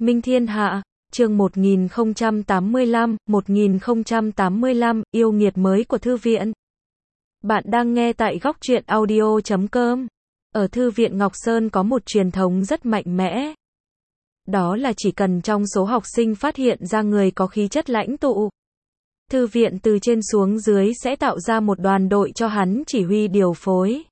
Minh Thiên Hạ, chương 1085, yêu nghiệt mới của thư viện. Bạn đang nghe tại góc truyện audio.com. Ở Thư viện Ngọc Sơn có một truyền thống rất mạnh mẽ. Đó là chỉ cần trong số học sinh phát hiện ra người có khí chất lãnh tụ, thư viện từ trên xuống dưới sẽ tạo ra một đoàn đội cho hắn chỉ huy điều phối.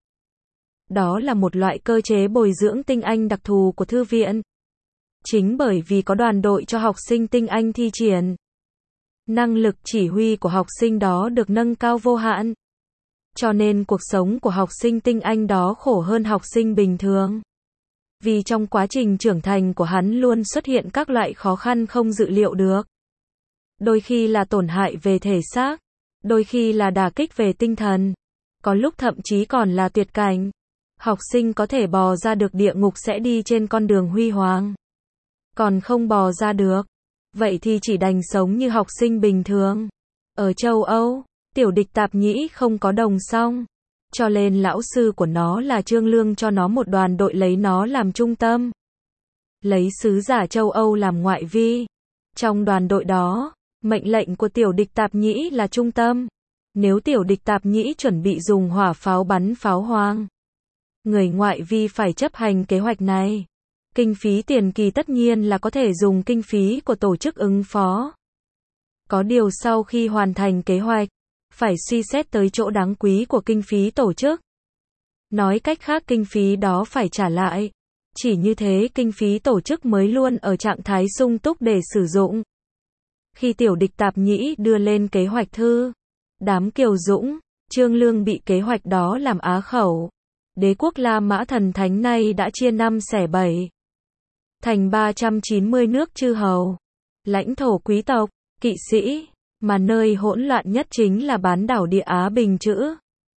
Đó là một loại cơ chế bồi dưỡng tinh anh đặc thù của thư viện. Chính bởi vì có đoàn đội cho học sinh tinh anh thi triển, năng lực chỉ huy của học sinh đó được nâng cao vô hạn. Cho nên cuộc sống của học sinh tinh anh đó khổ hơn học sinh bình thường. Vì trong quá trình trưởng thành của hắn luôn xuất hiện các loại khó khăn không dự liệu được. Đôi khi là tổn hại về thể xác, đôi khi là đả kích về tinh thần, có lúc thậm chí còn là tuyệt cảnh. Học sinh có thể bò ra được địa ngục sẽ đi trên con đường huy hoàng. Còn không bò ra được, vậy thì chỉ đành sống như học sinh bình thường. Ở châu Âu, Tiểu Địch Tạp Nhĩ không có đồng song, cho nên lão sư của nó là Trương Lương cho nó một đoàn đội lấy nó làm trung tâm. Lấy sứ giả châu Âu làm ngoại vi. Trong đoàn đội đó, mệnh lệnh của Tiểu Địch Tạp Nhĩ là trung tâm. Nếu Tiểu Địch Tạp Nhĩ chuẩn bị dùng hỏa pháo bắn pháo hoang, người ngoại vi phải chấp hành kế hoạch này. Kinh phí tiền kỳ tất nhiên là có thể dùng kinh phí của tổ chức ứng phó. Có điều sau khi hoàn thành kế hoạch, phải suy xét tới chỗ đáng quý của kinh phí tổ chức. Nói cách khác kinh phí đó phải trả lại. Chỉ như thế kinh phí tổ chức mới luôn ở trạng thái sung túc để sử dụng. Khi Tiểu Địch Tạp Nhĩ đưa lên kế hoạch thư, đám Kiều Dũng, Trương Lương bị kế hoạch đó làm á khẩu. Đế quốc La Mã Thần Thánh nay đã chia 5 xẻ 7. Thành 390 nước chư hầu, lãnh thổ quý tộc, kỵ sĩ, mà nơi hỗn loạn nhất chính là bán đảo Địa Á Bình Chữ.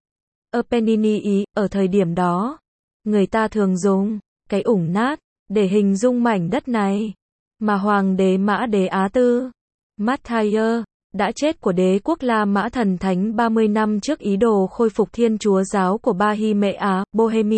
Apennine, ở thời điểm đó, người ta thường dùng cái ủng nát để hình dung mảnh đất này, mà Hoàng đế Mã Đế Á Tư, Matthias, đã chết của đế quốc La Mã Thần Thánh 30 năm trước ý đồ khôi phục Thiên Chúa giáo của Bohemia,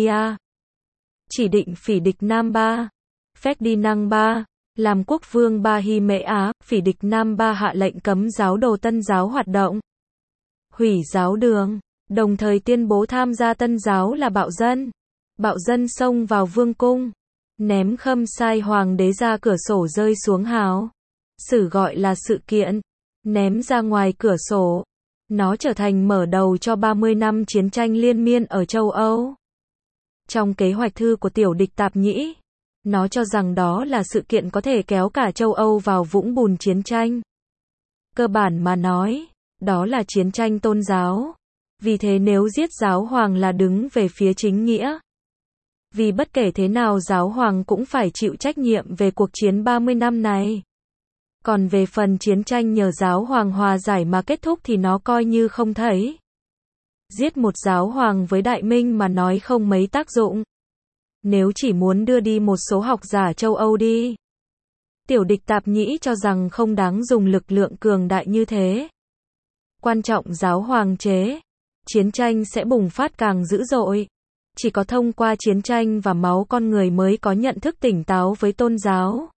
chỉ định phỉ địch Nam Ba, Ferdinand III, làm quốc vương Bohemia, phỉ địch Nam Ba hạ lệnh cấm giáo đồ Tân giáo hoạt động, hủy giáo đường, đồng thời tuyên bố tham gia Tân giáo là bạo dân. Bạo dân xông vào vương cung, ném khâm sai hoàng đế ra cửa sổ rơi xuống hào. Sử gọi là sự kiện, ném ra ngoài cửa sổ. Nó trở thành mở đầu cho 30 năm chiến tranh liên miên ở châu Âu. Trong kế hoạch thư của Tiểu Địch Tạp Nhĩ, nó cho rằng đó là sự kiện có thể kéo cả châu Âu vào vũng bùn chiến tranh. Cơ bản mà nói, đó là chiến tranh tôn giáo. Vì thế nếu giết giáo hoàng là đứng về phía chính nghĩa. Vì bất kể thế nào giáo hoàng cũng phải chịu trách nhiệm về cuộc chiến 30 năm này. Còn về phần chiến tranh nhờ giáo hoàng hòa giải mà kết thúc thì nó coi như không thấy. Giết một giáo hoàng với Đại Minh mà nói không mấy tác dụng. Nếu chỉ muốn đưa đi một số học giả châu Âu đi. Tiểu Địch Tạp Nhĩ cho rằng không đáng dùng lực lượng cường đại như thế. Quan trọng giáo hoàng chế, chiến tranh sẽ bùng phát càng dữ dội. Chỉ có thông qua chiến tranh và máu con người mới có nhận thức tỉnh táo với tôn giáo.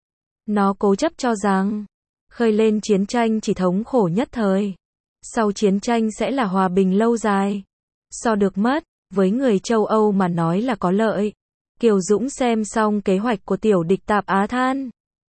Nó cố chấp cho rằng, khơi lên chiến tranh chỉ thống khổ nhất thời. Sau chiến tranh sẽ là hòa bình lâu dài. So được mất, với người châu Âu mà nói là có lợi. Kiều Dũng xem xong kế hoạch của Tiểu Địch Tạp Á than.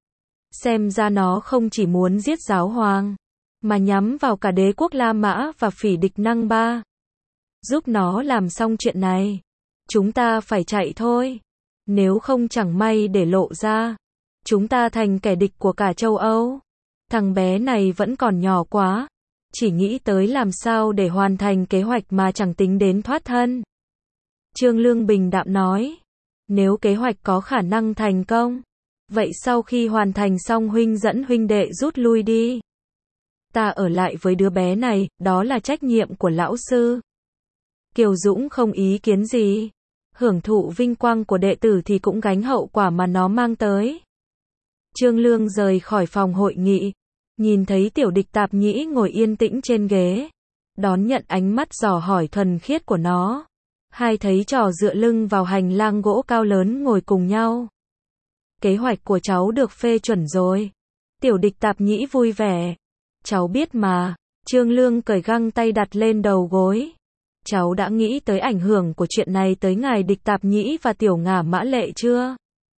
Xem ra nó không chỉ muốn giết giáo hoàng, mà nhắm vào cả đế quốc La Mã và phỉ địch Năng Ba. Giúp nó làm xong chuyện này, chúng ta phải chạy thôi. Nếu không chẳng may để lộ ra, chúng ta thành kẻ địch của cả châu Âu. Thằng bé này vẫn còn nhỏ quá, chỉ nghĩ tới làm sao để hoàn thành kế hoạch mà chẳng tính đến thoát thân. Trương Lương bình đạm nói, nếu kế hoạch có khả năng thành công, vậy sau khi hoàn thành xong huynh dẫn huynh đệ rút lui đi. Ta ở lại với đứa bé này, đó là trách nhiệm của lão sư. Kiều Dũng không ý kiến gì. Hưởng thụ vinh quang của đệ tử thì cũng gánh hậu quả mà nó mang tới. Trương Lương rời khỏi phòng hội nghị, nhìn thấy Tiểu Địch Tạp Nhĩ ngồi yên tĩnh trên ghế, đón nhận ánh mắt dò hỏi thuần khiết của nó. Hai thấy trò dựa lưng vào hành lang gỗ cao lớn ngồi cùng nhau. Kế hoạch của cháu được phê chuẩn rồi. Tiểu địch tạp nhĩ vui vẻ. Cháu biết mà. Trương Lương cởi găng tay đặt lên đầu gối. Cháu đã nghĩ tới ảnh hưởng của chuyện này tới ngài địch tạp nhĩ và tiểu Ngả Mã Lệ chưa?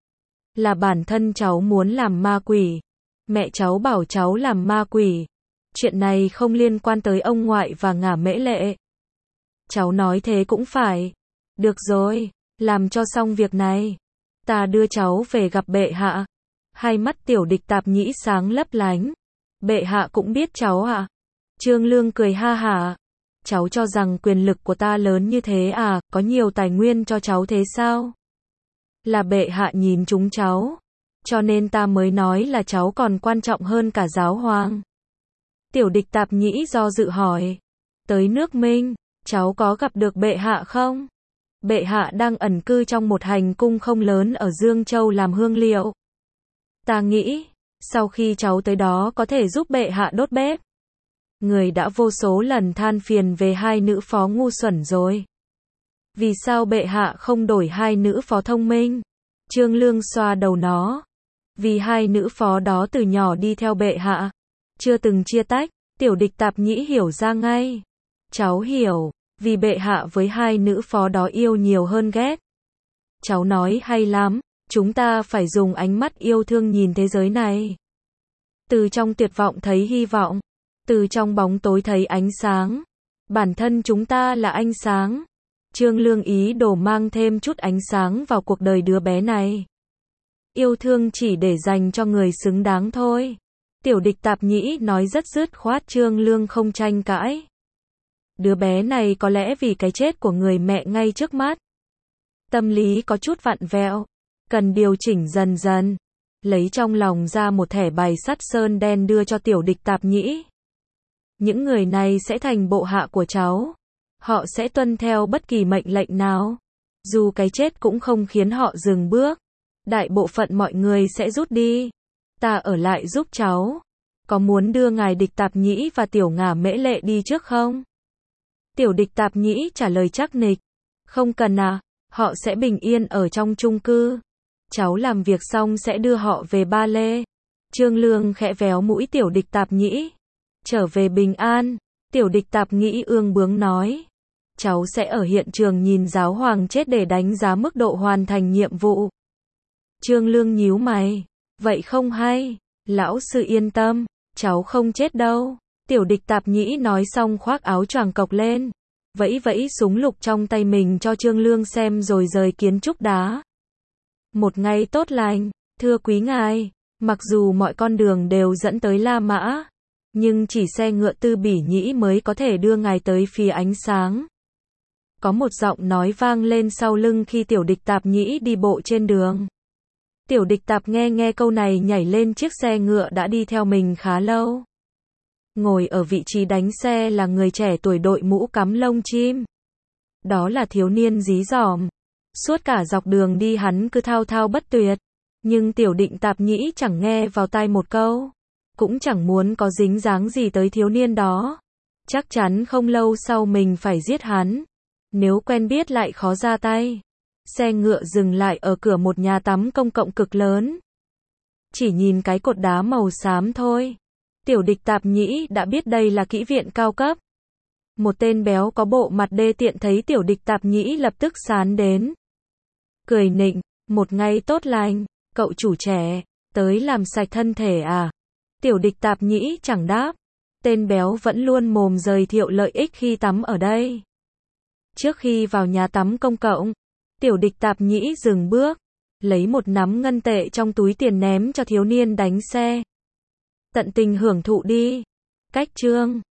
Là bản thân cháu muốn làm ma quỷ. Mẹ cháu bảo cháu làm ma quỷ. Chuyện này không liên quan tới ông ngoại và Ngả Mễ Lệ. Cháu nói thế cũng phải. Được rồi, làm cho xong việc này. Ta đưa cháu về gặp bệ hạ. Hai mắt tiểu địch tạp nhĩ sáng lấp lánh. Bệ hạ cũng biết cháu à? Trương Lương cười ha hả. Cháu cho rằng quyền lực của ta lớn như thế à, có nhiều tài nguyên cho cháu thế sao? Là bệ hạ nhìn chúng cháu. Cho nên ta mới nói là cháu còn quan trọng hơn cả giáo hoàng. Tiểu địch tạp nhĩ do dự hỏi. Tới nước Minh, cháu có gặp được bệ hạ không? Bệ hạ đang ẩn cư trong một hành cung không lớn ở Dương Châu làm hương liệu. Ta nghĩ, sau khi cháu tới đó có thể giúp bệ hạ đốt bếp. Người đã vô số lần than phiền về hai nữ phó ngu xuẩn rồi. Vì sao bệ hạ không đổi hai nữ phó thông minh? Trương Lương xoa đầu nó. Vì hai nữ phó đó từ nhỏ đi theo bệ hạ. Chưa từng chia tách. Tiểu địch tạp nhĩ hiểu ra ngay. Cháu hiểu. Vì bệ hạ với hai nữ phó đó yêu nhiều hơn ghét. Cháu nói hay lắm. Chúng ta phải dùng ánh mắt yêu thương nhìn thế giới này. Từ trong tuyệt vọng thấy hy vọng. Từ trong bóng tối thấy ánh sáng. Bản thân chúng ta là ánh sáng. Trương Lương ý đồ mang thêm chút ánh sáng vào cuộc đời đứa bé này. Yêu thương chỉ để dành cho người xứng đáng thôi. Tiểu địch tạp nhĩ nói rất dứt khoát. Trương Lương không tranh cãi. Đứa bé này có lẽ vì cái chết của người mẹ ngay trước mắt. Tâm lý có chút vặn vẹo. Cần điều chỉnh dần dần. Lấy trong lòng ra một thẻ bài sắt sơn đen đưa cho tiểu địch tạp nhĩ. Những người này sẽ thành bộ hạ của cháu. Họ sẽ tuân theo bất kỳ mệnh lệnh nào. Dù cái chết cũng không khiến họ dừng bước. Đại bộ phận mọi người sẽ rút đi. Ta ở lại giúp cháu. Có muốn đưa ngài địch tạp nhĩ và tiểu Ngả Mễ Lệ đi trước không? Tiểu địch tạp nhĩ trả lời chắc nịch. Không cần à, họ sẽ bình yên ở trong chung cư. Cháu làm việc xong sẽ đưa họ về Ba Lê. Trương Lương khẽ véo mũi tiểu địch tạp nhĩ. Trở về bình an. Tiểu địch tạp nhĩ ương bướng nói. Cháu sẽ ở hiện trường nhìn giáo hoàng chết để đánh giá mức độ hoàn thành nhiệm vụ. Trương Lương nhíu mày. Vậy không hay. Lão sư yên tâm. Cháu không chết đâu. Tiểu địch tạp nhĩ nói xong khoác áo choàng cộc lên. Vẫy vẫy súng lục trong tay mình cho Trương Lương xem rồi rời kiến trúc đá. Một ngày tốt lành. Thưa quý ngài. Mặc dù mọi con đường đều dẫn tới La Mã. Nhưng chỉ xe ngựa Tư Bỉ Nhĩ mới có thể đưa ngài tới phía ánh sáng. Có một giọng nói vang lên sau lưng khi tiểu địch tạp nhĩ đi bộ trên đường. Tiểu địch tạp nghe câu này nhảy lên chiếc xe ngựa đã đi theo mình khá lâu. Ngồi ở vị trí đánh xe là người trẻ tuổi đội mũ cắm lông chim. Đó là thiếu niên dí dỏm. Suốt cả dọc đường đi hắn cứ thao thao bất tuyệt. Nhưng tiểu địch tạp nhĩ chẳng nghe vào tai một câu. Cũng chẳng muốn có dính dáng gì tới thiếu niên đó. Chắc chắn không lâu sau mình phải giết hắn. Nếu quen biết lại khó ra tay. Xe ngựa dừng lại ở cửa một nhà tắm công cộng cực lớn. Chỉ nhìn cái cột đá màu xám thôi. Tiểu địch tạp nhĩ đã biết đây là kỹ viện cao cấp. Một tên béo có bộ mặt đê tiện thấy tiểu địch tạp nhĩ lập tức sán đến. Cười nịnh, một ngày tốt lành, cậu chủ trẻ, tới làm sạch thân thể à? Tiểu địch tạp nhĩ chẳng đáp. Tên béo vẫn luôn mồm giới thiệu lợi ích khi tắm ở đây. Trước khi vào nhà tắm công cộng, tiểu địch tạp nhĩ dừng bước, lấy một nắm ngân tệ trong túi tiền ném cho thiếu niên đánh xe. Tận tình hưởng thụ đi. Cách chương